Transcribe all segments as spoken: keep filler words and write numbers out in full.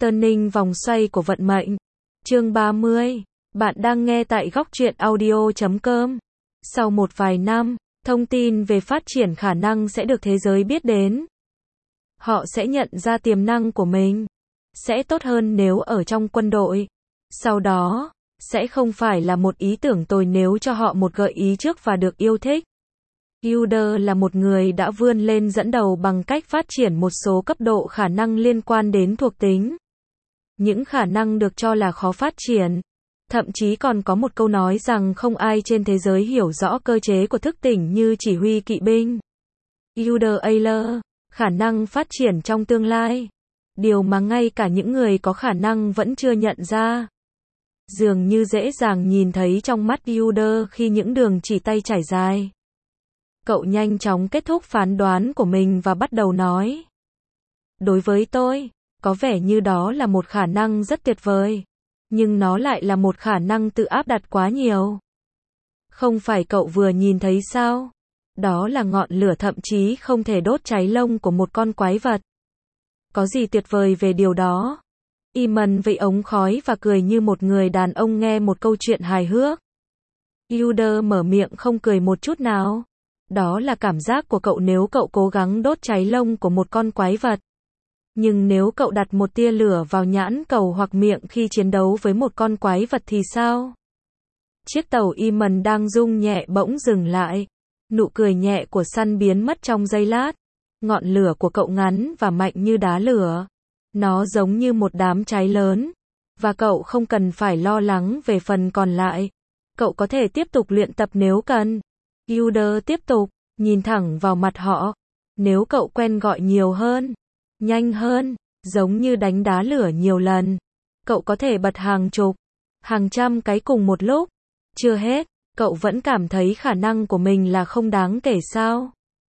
Turning vòng xoay của vận mệnh. Chương ba mươi. Bạn đang nghe tại góc truyện audio chấm com. Sau một vài năm, thông tin về phát triển khả năng sẽ được thế giới biết đến. Họ sẽ nhận ra tiềm năng của mình. Sẽ tốt hơn nếu ở trong quân đội. Sau đó, sẽ không phải là một ý tưởng tồi nếu cho họ một gợi ý trước và được yêu thích. Yoder là một người đã vươn lên dẫn đầu bằng cách phát triển một số cấp độ khả năng liên quan đến thuộc tính. Những khả năng được cho là khó phát triển. Thậm chí còn có một câu nói rằng không ai trên thế giới hiểu rõ cơ chế của thức tỉnh như chỉ huy kỵ binh. Yoder Ayler, khả năng phát triển trong tương lai. Điều mà ngay cả những người có khả năng vẫn chưa nhận ra. Dường như dễ dàng nhìn thấy trong mắt Yoder khi những đường chỉ tay trải dài. Cậu nhanh chóng kết thúc phán đoán của mình và bắt đầu nói. Đối với tôi, có vẻ như đó là một khả năng rất tuyệt vời. Nhưng nó lại là một khả năng tự áp đặt quá nhiều. Không phải cậu vừa nhìn thấy sao? Đó là ngọn lửa thậm chí không thể đốt cháy lông của một con quái vật. Có gì tuyệt vời về điều đó? Iman vẫy ống khói và cười như một người đàn ông nghe một câu chuyện hài hước. Yoder mở miệng không cười một chút nào. Đó là cảm giác của cậu nếu cậu cố gắng đốt cháy lông của một con quái vật. Nhưng nếu cậu đặt một tia lửa vào nhãn cầu hoặc miệng khi chiến đấu với một con quái vật thì sao? Chiếc tàu Iman đang rung nhẹ bỗng dừng lại. Nụ cười nhẹ của Sun biến mất trong giây lát. Ngọn lửa của cậu ngắn và mạnh như đá lửa. Nó giống như một đám cháy lớn. Và cậu không cần phải lo lắng về phần còn lại. Cậu có thể tiếp tục luyện tập nếu cần. Yoder tiếp tục, nhìn thẳng vào mặt họ. Nếu cậu quen gọi nhiều hơn, nhanh hơn, giống như đánh đá lửa nhiều lần, cậu có thể bật hàng chục, hàng trăm cái cùng một lúc. Chưa hết, cậu vẫn cảm thấy khả năng của mình là không đáng kể sao?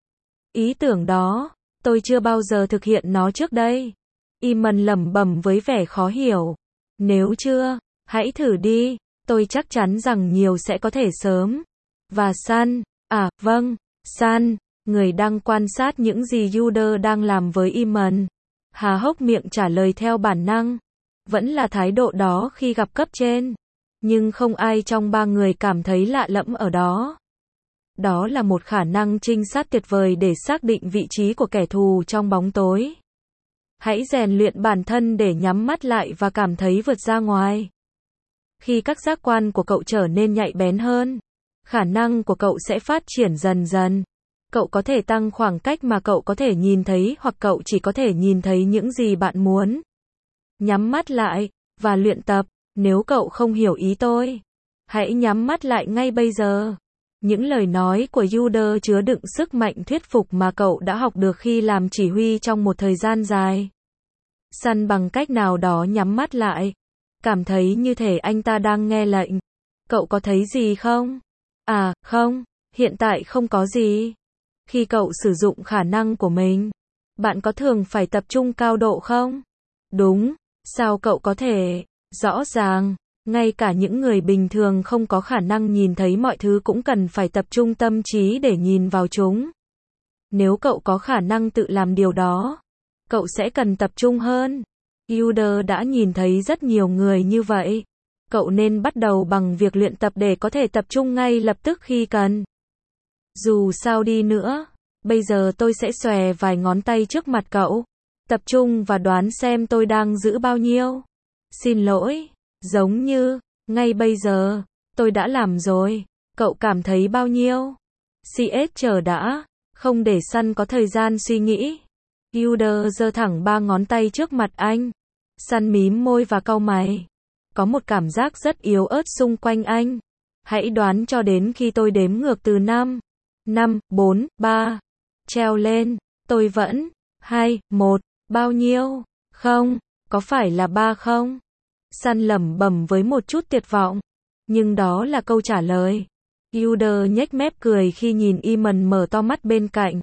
Ý tưởng đó, tôi chưa bao giờ thực hiện nó trước đây. Iman lẩm bẩm với vẻ khó hiểu. Nếu chưa, hãy thử đi, tôi chắc chắn rằng nhiều sẽ có thể sớm. Và Sun, à, vâng, Sun, người đang quan sát những gì Yoder đang làm với Iman, há hốc miệng trả lời theo bản năng. Vẫn là thái độ đó khi gặp cấp trên. Nhưng không ai trong ba người cảm thấy lạ lẫm ở đó. Đó là một khả năng trinh sát tuyệt vời để xác định vị trí của kẻ thù trong bóng tối. Hãy rèn luyện bản thân để nhắm mắt lại và cảm thấy vượt ra ngoài. Khi các giác quan của cậu trở nên nhạy bén hơn, khả năng của cậu sẽ phát triển dần dần. Cậu có thể tăng khoảng cách mà cậu có thể nhìn thấy hoặc cậu chỉ có thể nhìn thấy những gì bạn muốn. Nhắm mắt lại, và luyện tập. Nếu cậu không hiểu ý tôi, hãy nhắm mắt lại ngay bây giờ. Những lời nói của Yoder chứa đựng sức mạnh thuyết phục mà cậu đã học được khi làm chỉ huy trong một thời gian dài. Sun bằng cách nào đó nhắm mắt lại. Cảm thấy như thể anh ta đang nghe lệnh. Cậu có thấy gì không? À, không, hiện tại không có gì. Khi cậu sử dụng khả năng của mình, bạn có thường phải tập trung cao độ không? Đúng, sao cậu có thể? Rõ ràng, ngay cả những người bình thường không có khả năng nhìn thấy mọi thứ cũng cần phải tập trung tâm trí để nhìn vào chúng. Nếu cậu có khả năng tự làm điều đó, cậu sẽ cần tập trung hơn. Yoder đã nhìn thấy rất nhiều người như vậy. Cậu nên bắt đầu bằng việc luyện tập để có thể tập trung ngay lập tức khi cần. Dù sao đi nữa, bây giờ tôi sẽ xòe vài ngón tay trước mặt cậu. Tập trung và đoán xem tôi đang giữ bao nhiêu. Xin lỗi, giống như, ngay bây giờ, tôi đã làm rồi. Cậu cảm thấy bao nhiêu? xê ét chờ đã, không để Sun có thời gian suy nghĩ. Yoder giơ thẳng ba ngón tay trước mặt anh. Sun mím môi và cau mày. Có một cảm giác rất yếu ớt xung quanh anh. Hãy đoán cho đến khi tôi đếm ngược từ năm, năm, bốn, ba. Treo lên, tôi vẫn, hai, một, bao nhiêu? Không, có phải là ba không? Sun lẩm bẩm với một chút tuyệt vọng. Nhưng đó là câu trả lời. Yoder nhếch mép cười khi nhìn Iman mở to mắt bên cạnh.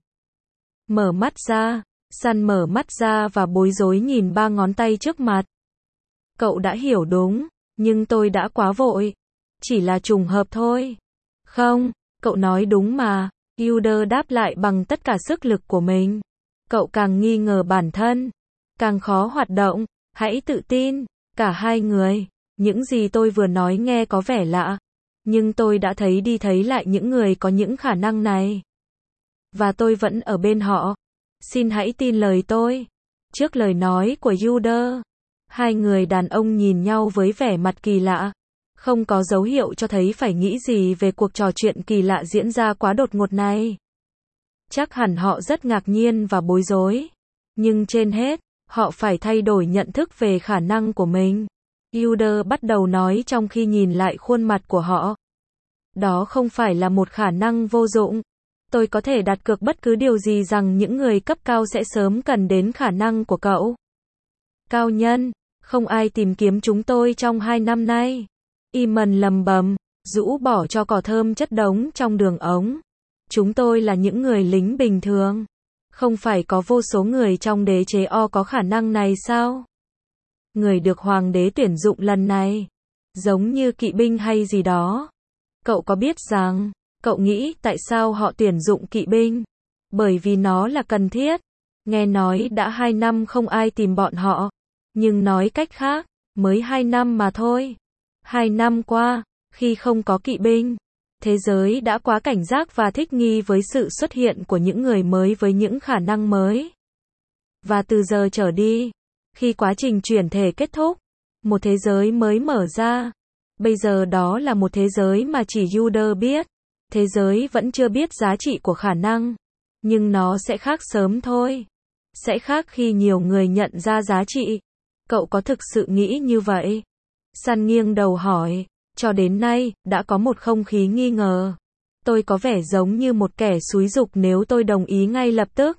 Mở mắt ra, Sun mở mắt ra và bối rối nhìn ba ngón tay trước mặt. Cậu đã hiểu đúng, nhưng tôi đã quá vội. Chỉ là trùng hợp thôi. Không, cậu nói đúng mà. Yoder đáp lại bằng tất cả sức lực của mình. Cậu càng nghi ngờ bản thân, càng khó hoạt động. Hãy tự tin, cả hai người. Những gì tôi vừa nói nghe có vẻ lạ, nhưng tôi đã thấy đi thấy lại những người có những khả năng này. Và tôi vẫn ở bên họ. Xin hãy tin lời tôi. Trước lời nói của Yuda, hai người đàn ông nhìn nhau với vẻ mặt kỳ lạ. Không có dấu hiệu cho thấy phải nghĩ gì về cuộc trò chuyện kỳ lạ diễn ra quá đột ngột này. Chắc hẳn họ rất ngạc nhiên và bối rối. Nhưng trên hết, họ phải thay đổi nhận thức về khả năng của mình. Yuda bắt đầu nói trong khi nhìn lại khuôn mặt của họ. Đó không phải là một khả năng vô dụng. Tôi có thể đặt cược bất cứ điều gì rằng những người cấp cao sẽ sớm cần đến khả năng của cậu. Cao nhân, không ai tìm kiếm chúng tôi trong hai năm nay. Iman lầm bầm, rũ bỏ cho cỏ thơm chất đống trong đường ống. Chúng tôi là những người lính bình thường. Không phải có vô số người trong đế chế O có khả năng này sao? Người được hoàng đế tuyển dụng lần này. Giống như kỵ binh hay gì đó. Cậu có biết rằng, cậu nghĩ tại sao họ tuyển dụng kỵ binh? Bởi vì nó là cần thiết. Nghe nói đã hai năm không ai tìm bọn họ. Nhưng nói cách khác, mới hai năm mà thôi. Hai năm qua, khi không có kỵ binh, thế giới đã quá cảnh giác và thích nghi với sự xuất hiện của những người mới với những khả năng mới. Và từ giờ trở đi, khi quá trình chuyển thể kết thúc, một thế giới mới mở ra. Bây giờ đó là một thế giới mà chỉ Yuda biết. Thế giới vẫn chưa biết giá trị của khả năng. Nhưng nó sẽ khác sớm thôi. Sẽ khác khi nhiều người nhận ra giá trị. Cậu có thực sự nghĩ như vậy? Sun nghiêng đầu hỏi. Cho đến nay, đã có một không khí nghi ngờ. Tôi có vẻ giống như một kẻ xúi giục nếu tôi đồng ý ngay lập tức.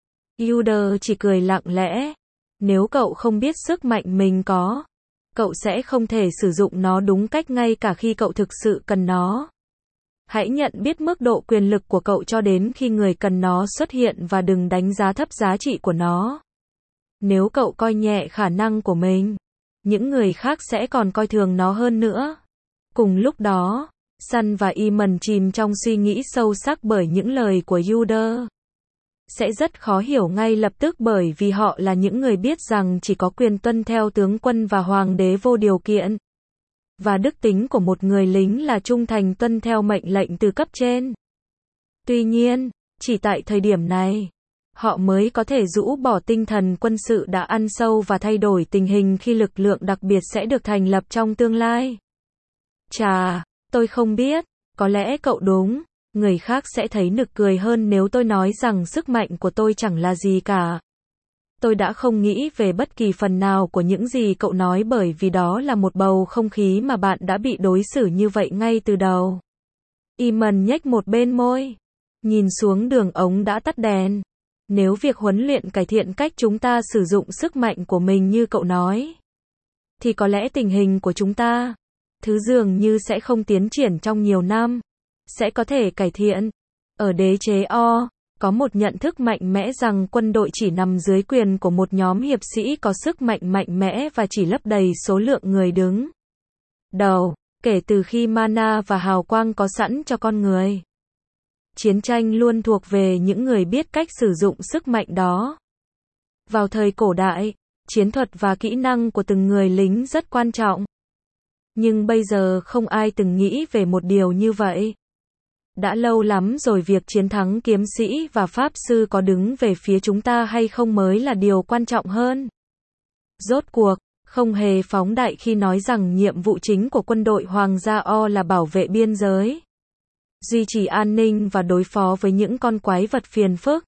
Yuda chỉ cười lặng lẽ. Nếu cậu không biết sức mạnh mình có, cậu sẽ không thể sử dụng nó đúng cách ngay cả khi cậu thực sự cần nó. Hãy nhận biết mức độ quyền lực của cậu cho đến khi người cần nó xuất hiện và đừng đánh giá thấp giá trị của nó. Nếu cậu coi nhẹ khả năng của mình, những người khác sẽ còn coi thường nó hơn nữa. Cùng lúc đó, Sun và Iman chìm trong suy nghĩ sâu sắc bởi những lời của Yuda. Sẽ rất khó hiểu ngay lập tức bởi vì họ là những người biết rằng chỉ có quyền tuân theo tướng quân và hoàng đế vô điều kiện. Và đức tính của một người lính là trung thành tuân theo mệnh lệnh từ cấp trên. Tuy nhiên, chỉ tại thời điểm này, họ mới có thể rũ bỏ tinh thần quân sự đã ăn sâu và thay đổi tình hình khi lực lượng đặc biệt sẽ được thành lập trong tương lai. Chà, tôi không biết, có lẽ cậu đúng. Người khác sẽ thấy nực cười hơn nếu tôi nói rằng sức mạnh của tôi chẳng là gì cả. Tôi đã không nghĩ về bất kỳ phần nào của những gì cậu nói bởi vì đó là một bầu không khí mà bạn đã bị đối xử như vậy ngay từ đầu. Iman nhếch một bên môi. Nhìn xuống đường ống đã tắt đèn. Nếu việc huấn luyện cải thiện cách chúng ta sử dụng sức mạnh của mình như cậu nói, thì có lẽ tình hình của chúng ta, thứ dường như sẽ không tiến triển trong nhiều năm, sẽ có thể cải thiện. Ở đế chế O, có một nhận thức mạnh mẽ rằng quân đội chỉ nằm dưới quyền của một nhóm hiệp sĩ có sức mạnh mạnh mẽ và chỉ lấp đầy số lượng người đứng đầu, kể từ khi mana và hào quang có sẵn cho con người. Chiến tranh luôn thuộc về những người biết cách sử dụng sức mạnh đó. Vào thời cổ đại, chiến thuật và kỹ năng của từng người lính rất quan trọng. Nhưng bây giờ không ai từng nghĩ về một điều như vậy. Đã lâu lắm rồi việc chiến thắng kiếm sĩ và pháp sư có đứng về phía chúng ta hay không mới là điều quan trọng hơn. Rốt cuộc, không hề phóng đại khi nói rằng nhiệm vụ chính của quân đội Hoàng gia O là bảo vệ biên giới, duy trì an ninh và đối phó với những con quái vật phiền phức.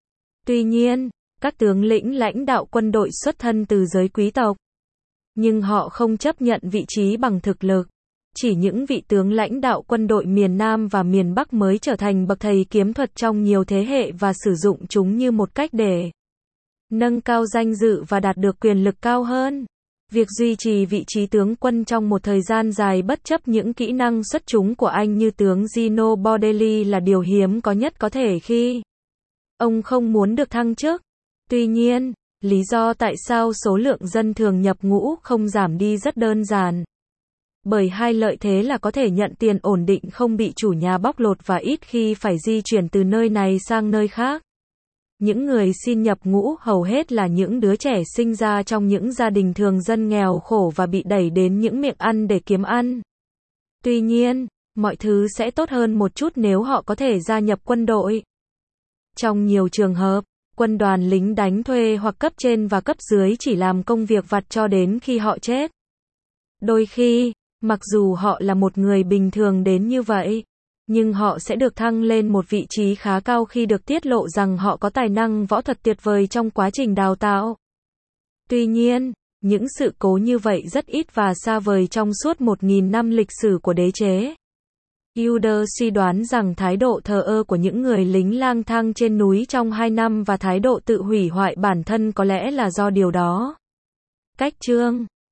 Tuy nhiên, các tướng lĩnh lãnh đạo quân đội xuất thân từ giới quý tộc. Nhưng họ không chấp nhận vị trí bằng thực lực. Chỉ những vị tướng lãnh đạo quân đội miền Nam và miền Bắc mới trở thành bậc thầy kiếm thuật trong nhiều thế hệ và sử dụng chúng như một cách để nâng cao danh dự và đạt được quyền lực cao hơn. Việc duy trì vị trí tướng quân trong một thời gian dài bất chấp những kỹ năng xuất chúng của anh như tướng Gino Bordelli là điều hiếm có nhất có thể khi ông không muốn được thăng chức. Tuy nhiên, lý do tại sao số lượng dân thường nhập ngũ không giảm đi rất đơn giản. Bởi hai lợi thế là có thể nhận tiền ổn định không bị chủ nhà bóc lột và ít khi phải di chuyển từ nơi này sang nơi khác. những người xin nhập ngũ hầu hết là những đứa trẻ sinh ra trong những gia đình thường dân nghèo khổ và bị đẩy đến những miệng ăn để kiếm ăn. Tuy nhiên, mọi thứ sẽ tốt hơn một chút nếu họ có thể gia nhập quân đội. Trong nhiều trường hợp, quân đoàn lính đánh thuê hoặc cấp trên và cấp dưới chỉ làm công việc vặt cho đến khi họ chết. Đôi khi, mặc dù họ là một người bình thường đến như vậy, nhưng họ sẽ được thăng lên một vị trí khá cao khi được tiết lộ rằng họ có tài năng võ thuật tuyệt vời trong quá trình đào tạo. Tuy nhiên, những sự cố như vậy rất ít và xa vời trong suốt một nghìn năm lịch sử của đế chế. Yoder suy đoán rằng thái độ thờ ơ của những người lính lang thang trên núi trong hai năm và thái độ tự hủy hoại bản thân có lẽ là do điều đó. Cách chương